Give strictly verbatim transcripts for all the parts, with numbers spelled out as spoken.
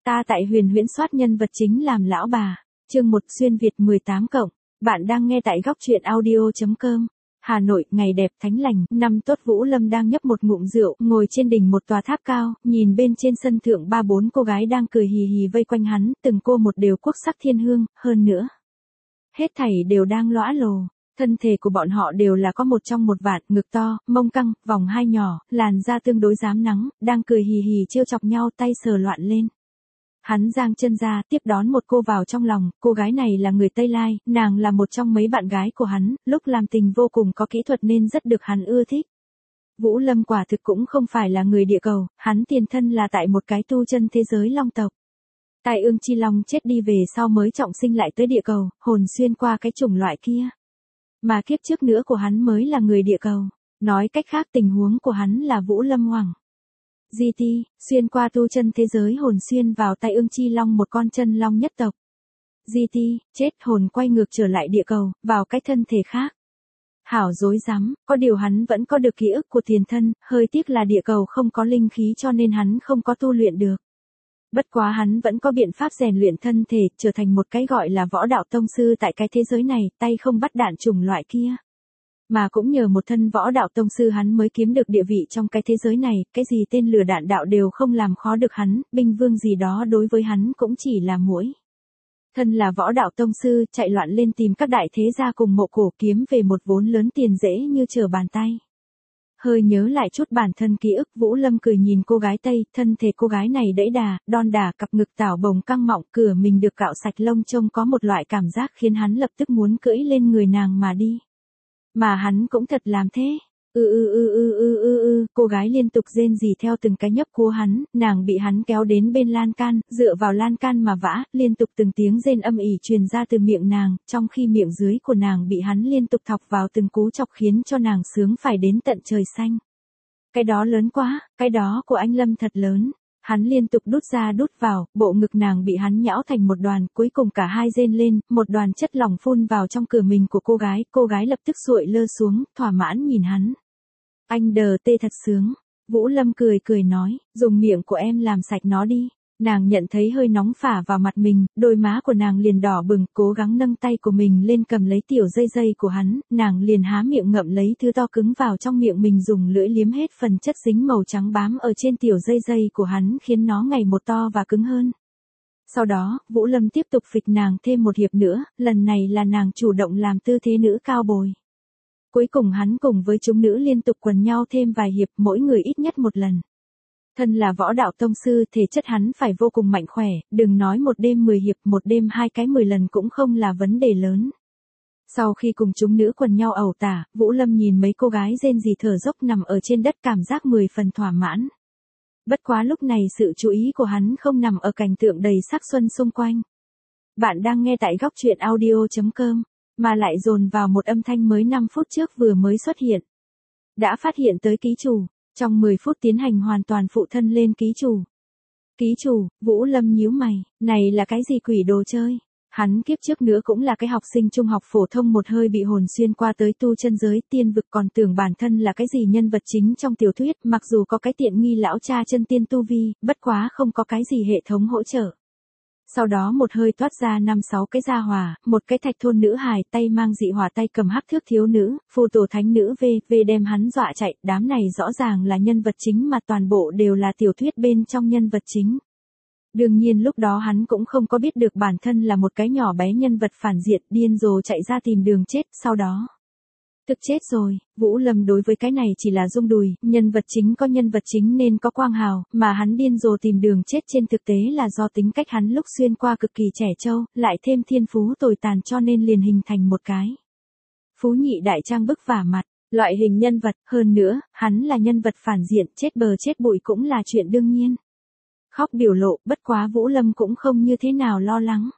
Ta tại huyền huyễn soát nhân vật chính làm lão bà. Chương một xuyên Việt mười tám cộng. Bạn đang nghe tại góc truyện audio.com. Hà Nội, ngày đẹp thánh lành, năm tốt. Vũ Lâm đang nhấp một ngụm rượu, ngồi trên đỉnh một tòa tháp cao, nhìn bên trên sân thượng ba bốn cô gái đang cười hì hì vây quanh hắn, từng cô một đều quốc sắc thiên hương, hơn nữa. Hết thảy đều đang lõa lồ. Thân thể của bọn họ đều là có một trong một vạn, ngực to, mông căng, vòng hai nhỏ, làn da tương đối rám nắng, đang cười hì hì trêu chọc nhau, tay sờ loạn lên. Hắn giang chân ra, tiếp đón một cô vào trong lòng, cô gái này là người Tây Lai, nàng là một trong mấy bạn gái của hắn, lúc làm tình vô cùng có kỹ thuật nên rất được hắn ưa thích. Vũ Lâm quả thực cũng không phải là người địa cầu, hắn tiền thân là tại một cái tu chân thế giới long tộc. Tai ương chi long chết đi về sau mới trọng sinh lại tới địa cầu, hồn xuyên qua cái chủng loại kia. Mà kiếp trước nữa của hắn mới là người địa cầu, nói cách khác tình huống của hắn là Vũ Lâm Hoàng. giê tê, xuyên qua tu chân thế giới hồn xuyên vào tai ương chi long một con chân long nhất tộc. giê tê, chết hồn quay ngược trở lại địa cầu, vào cái thân thể khác. Hảo dối rắm, có điều hắn vẫn có được ký ức của tiền thân, hơi tiếc là địa cầu không có linh khí cho nên hắn không có tu luyện được. Bất quá hắn vẫn có biện pháp rèn luyện thân thể, trở thành một cái gọi là võ đạo tông sư tại cái thế giới này, tay không bắt đạn chủng loại kia. Mà cũng nhờ một thân võ đạo tông sư hắn mới kiếm được địa vị trong cái thế giới này, cái gì tên lửa đạn đạo đều không làm khó được hắn, binh vương gì đó đối với hắn cũng chỉ là muỗi. Thân là võ đạo tông sư, chạy loạn lên tìm các đại thế gia cùng mộ cổ kiếm về một vốn lớn tiền dễ như trở bàn tay. Hơi nhớ lại chút bản thân ký ức, Vũ Lâm cười nhìn cô gái Tây, thân thể cô gái này đẫy đà, đon đà, cặp ngực tảo bồng căng mọng, cửa mình được cạo sạch lông trông có một loại cảm giác khiến hắn lập tức muốn cưỡi lên người nàng mà đi. Mà hắn cũng thật làm thế. Ư ư ư ư ư ư ư, cô gái liên tục rên rỉ theo từng cái nhấp của hắn, nàng bị hắn kéo đến bên lan can, dựa vào lan can mà vã, liên tục từng tiếng rên âm ỉ truyền ra từ miệng nàng, trong khi miệng dưới của nàng bị hắn liên tục thọc vào từng cú chọc khiến cho nàng sướng phải đến tận trời xanh. Cái đó lớn quá, cái đó của anh Lâm thật lớn. Hắn liên tục đút ra đút vào, bộ ngực nàng bị hắn nhão thành một đoàn, cuối cùng cả hai rên lên, một đoàn chất lỏng phun vào trong cửa mình của cô gái, cô gái lập tức xuội lơ xuống, thỏa mãn nhìn hắn. Anh đờ tê thật sướng. Vũ Lâm cười cười nói, dùng miệng của em làm sạch nó đi. Nàng nhận thấy hơi nóng phả vào mặt mình, đôi má của nàng liền đỏ bừng, cố gắng nâng tay của mình lên cầm lấy tiểu dây dây của hắn, nàng liền há miệng ngậm lấy thứ to cứng vào trong miệng mình, dùng lưỡi liếm hết phần chất dính màu trắng bám ở trên tiểu dây dây của hắn khiến nó ngày một to và cứng hơn. Sau đó, Vũ Lâm tiếp tục phịch nàng thêm một hiệp nữa, lần này là nàng chủ động làm tư thế nữ cao bồi. Cuối cùng hắn cùng với chúng nữ liên tục quần nhau thêm vài hiệp, mỗi người ít nhất một lần. Thân là võ đạo tông sư, thể chất hắn phải vô cùng mạnh khỏe, đừng nói một đêm mười hiệp, một đêm hai cái mười lần cũng không là vấn đề lớn. Sau khi cùng chúng nữ quần nhau ẩu tả, Vũ Lâm nhìn mấy cô gái rên rỉ thở dốc nằm ở trên đất, cảm giác mười phần thỏa mãn. Bất quá lúc này sự chú ý của hắn không nằm ở cảnh tượng đầy sắc xuân xung quanh. Bạn đang nghe tại góc truyện audio.com, mà lại dồn vào một âm thanh mới năm phút trước vừa mới xuất hiện. Đã phát hiện tới ký chủ. Trong mười phút tiến hành hoàn toàn phụ thân lên ký chủ. Ký chủ, Vũ Lâm nhíu mày, này là cái gì quỷ đồ chơi? Hắn kiếp trước nữa cũng là cái học sinh trung học phổ thông một hơi bị hồn xuyên qua tới tu chân giới tiên vực, còn tưởng bản thân là cái gì nhân vật chính trong tiểu thuyết, mặc dù có cái tiện nghi lão cha chân tiên tu vi, bất quá không có cái gì hệ thống hỗ trợ. Sau đó một hơi toát ra năm sáu cái gia hỏa, một cái thạch thôn nữ hài, tay mang dị hỏa, tay cầm hắc thước thiếu nữ, phù tổ thánh nữ v, v đem hắn dọa chạy, đám này rõ ràng là nhân vật chính mà toàn bộ đều là tiểu thuyết bên trong nhân vật chính. Đương nhiên lúc đó hắn cũng không có biết được bản thân là một cái nhỏ bé nhân vật phản diện, điên rồ chạy ra tìm đường chết, sau đó. Thực chết rồi, Vũ Lâm đối với cái này chỉ là rung đùi, nhân vật chính có nhân vật chính nên có quang hào, mà hắn điên rồ tìm đường chết trên thực tế là do tính cách hắn lúc xuyên qua cực kỳ trẻ trâu, lại thêm thiên phú tồi tàn cho nên liền hình thành một cái phú nhị đại trang bức vả mặt, loại hình nhân vật, hơn nữa, hắn là nhân vật phản diện, chết bờ chết bụi cũng là chuyện đương nhiên. Khóc biểu lộ, bất quá Vũ Lâm cũng không như thế nào lo lắng.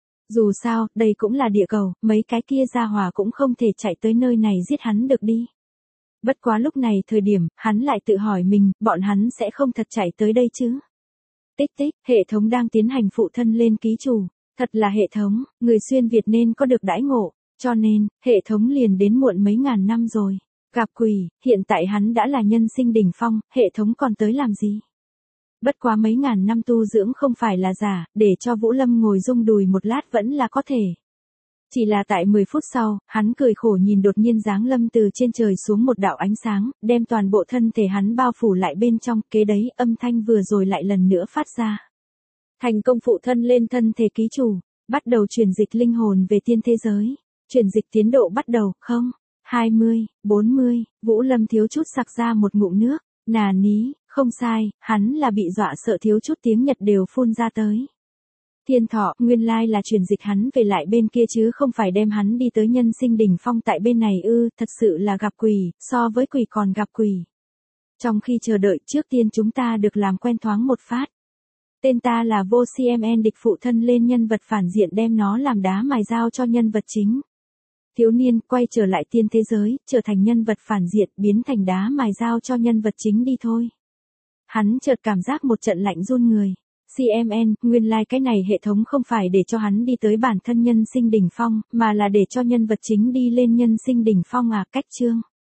Dù sao, đây cũng là địa cầu, mấy cái kia gia hỏa cũng không thể chạy tới nơi này giết hắn được đi. Bất quá lúc này thời điểm, hắn lại tự hỏi mình, bọn hắn sẽ không thật chạy tới đây chứ. Tích tích, hệ thống đang tiến hành phụ thân lên ký chủ. Thật là hệ thống, người xuyên Việt nên có được đãi ngộ, cho nên, hệ thống liền đến muộn mấy ngàn năm rồi. Gặp quỷ, hiện tại hắn đã là nhân sinh đỉnh phong, hệ thống còn tới làm gì? Bất quá mấy ngàn năm tu dưỡng không phải là giả, để cho Vũ Lâm ngồi rung đùi một lát vẫn là có thể. Chỉ là tại mười phút sau, hắn cười khổ nhìn đột nhiên giáng lâm từ trên trời xuống một đạo ánh sáng, đem toàn bộ thân thể hắn bao phủ lại bên trong, kế đấy âm thanh vừa rồi lại lần nữa phát ra. Thành công phụ thân lên thân thể ký chủ, bắt đầu truyền dịch linh hồn về tiên thế giới. Truyền dịch tiến độ bắt đầu, không, hai mươi, bốn mươi, Vũ Lâm thiếu chút sặc ra một ngụm nước, nà ní, không sai, hắn là bị dọa sợ thiếu chút tiếng Nhật đều phun ra tới. Thiên thọ, nguyên lai là truyền dịch hắn về lại bên kia chứ không phải đem hắn đi tới nhân sinh đỉnh phong tại bên này ư, thật sự là gặp quỷ, so với quỷ còn gặp quỷ. Trong khi chờ đợi trước tiên chúng ta được làm quen thoáng một phát. Tên ta là Vô xê em en địch phụ thân lên nhân vật phản diện đem nó làm đá mài dao cho nhân vật chính. Thiếu niên quay trở lại tiên thế giới, trở thành nhân vật phản diện biến thành đá mài dao cho nhân vật chính đi thôi. Hắn chợt cảm giác một trận lạnh run người. xê em en, nguyên lai like cái này hệ thống không phải để cho hắn đi tới bản thân nhân sinh đỉnh phong, mà là để cho nhân vật chính đi lên nhân sinh đỉnh phong à, cách chương.